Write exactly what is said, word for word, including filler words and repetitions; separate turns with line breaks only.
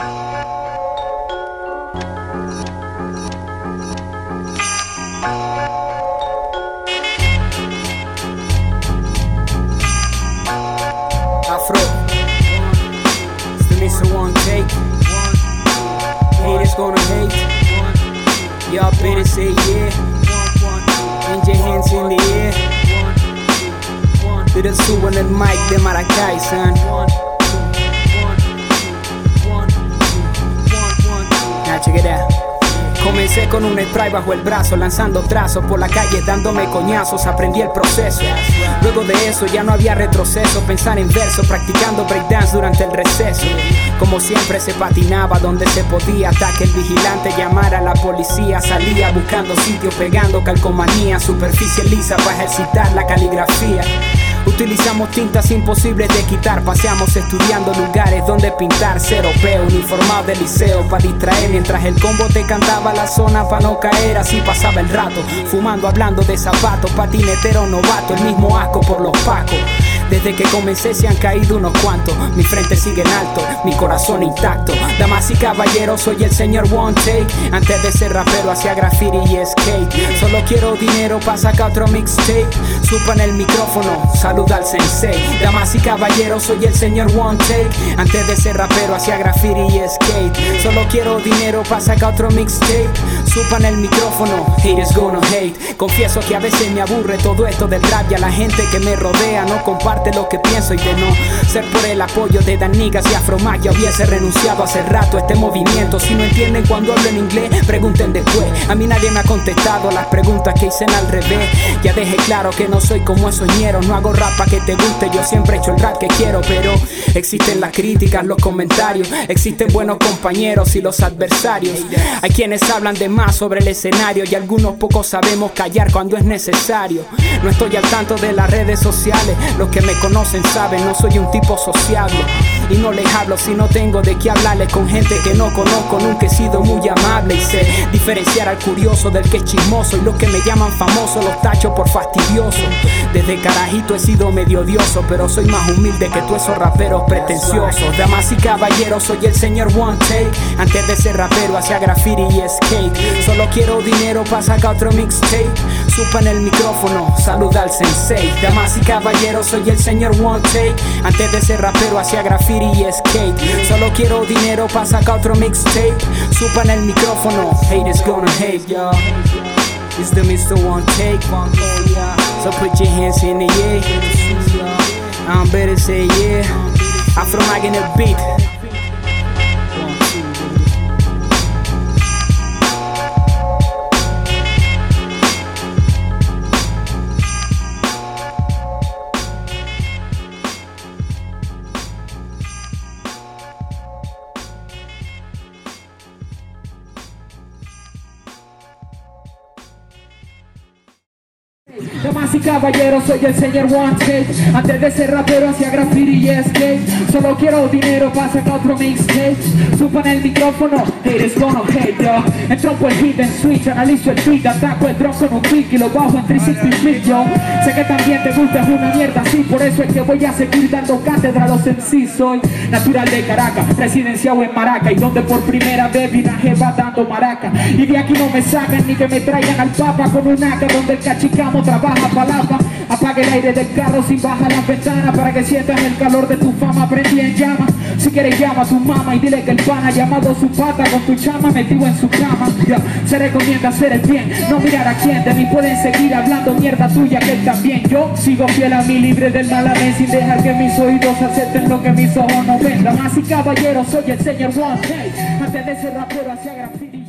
Afro, it's the mister One Take. Haters gonna hate. Y'all better say yeah. Hand your hands in the air. To the subo en el mic de Maracay, son. Now check it out. Comencé con un spray bajo el brazo, lanzando trazos por la calle, dándome coñazos, aprendí el proceso. Luego de eso ya no había retroceso, pensar en verso, practicando breakdance durante el receso. Como siempre se patinaba donde se podía, hasta que el vigilante llamara a la policía. Salía buscando sitios, pegando calcomanía, superficie lisa para ejercitar la caligrafía. Utilizamos tintas imposibles de quitar, paseamos estudiando lugares donde pintar. Cero peo, uniformado de liceo pa' distraer, mientras el combo te cantaba la zona pa' no caer. Así pasaba el rato, fumando, hablando de zapatos, patinetero novato, el mismo asco por los pacos. Desde que comencé se han caído unos cuantos, mi frente sigue en alto, mi corazón intacto. Damas y caballeros, soy el señor One Take. Antes de ser rapero hacía graffiti y skate. Solo quiero dinero pa' sacar otro mixtape. Supa en el micrófono, saluda al sensei. Damas y caballeros, soy el señor One Take. Antes de ser rapero hacía graffiti y skate. Solo quiero dinero pa' sacar otro mixtape. Supa en el micrófono, haters gonna hate. Confieso que a veces me aburre todo esto del rap, y a la gente que me rodea no comparte lo que pienso, y de no ser por el apoyo de Danigas y Afromagia hubiese renunciado hace rato a este movimiento. Si no entienden cuando hablo en inglés, pregunten después. A mí nadie me ha contestado las preguntas que hice al revés. Ya dejé claro que no soy como esos ñeros, no hago rap pa' que te guste, yo siempre he hecho el rap que quiero. Pero existen las críticas, los comentarios, existen buenos compañeros y los adversarios. Hay quienes hablan de más sobre el escenario, y algunos pocos sabemos callar cuando es necesario. No estoy al tanto de las redes sociales, los que me conocen saben, no soy un tipo sociable. Y no les hablo si no tengo de qué hablarles. Con gente que no conozco nunca he sido muy amable, y sé diferenciar al curioso del que es chismoso. Y los que me llaman famoso los tacho por fastidioso. Desde carajito he sido medio odioso, pero soy más humilde que todos esos raperos pretenciosos. Damas y caballeros, soy el señor One Take. Antes de ser rapero hacía graffiti y skate. Solo quiero dinero pa' sacar otro mixtape. Supa en el micrófono, saluda al sensei. Damas y caballeros, soy el señor One Take. Antes de ser rapero hacía graffiti y skate. Solo quiero dinero pa' sacar otro mixtape. Supa en el micrófono, haters gonna hate, y'all. It's the mister One Take. So put your hands in the air. I'm better say yeah. Afromagia in the beat.
Damas y caballeros, soy el señor One Take. Antes de ser rapero hacía graffiti y skate. Solo quiero dinero para sacar otro mixtape. Supa en el micrófono, haters gonna hate, yo. Entro por el hit en switch, analizo el beat, ataco el drum con un click y lo bajo en trescientos sesenta flip, yo. Sé que también te gusta, es una mierda así, por eso es que voy a seguir dando cátedra a los M C. Soy natural de Caracas, residenciado en Maraca, y donde por primera vez vi una jeva dando maraca. Y de aquí no me sacan ni que me traigan al papa con un A K donde el cachicamo trabaja palapa. Apague el aire del carro sin bajar la ventana para que sientas el calor de tu fama. Prendí en llama, si quieres llama a tu mamá y dile que el pana ha llamado a su pata con tu chama metido en su cama. Ya, se recomienda hacer el bien, no mirar a quién. De mí pueden seguir hablando mierda tuya, que él también. Yo sigo fiel a mí, libre del mal a mí, sin dejar que mis oídos acepten lo que mis ojos no ven. Damas y caballeros, soy el señor One Take. Antes de ser rapero hacía graffiti.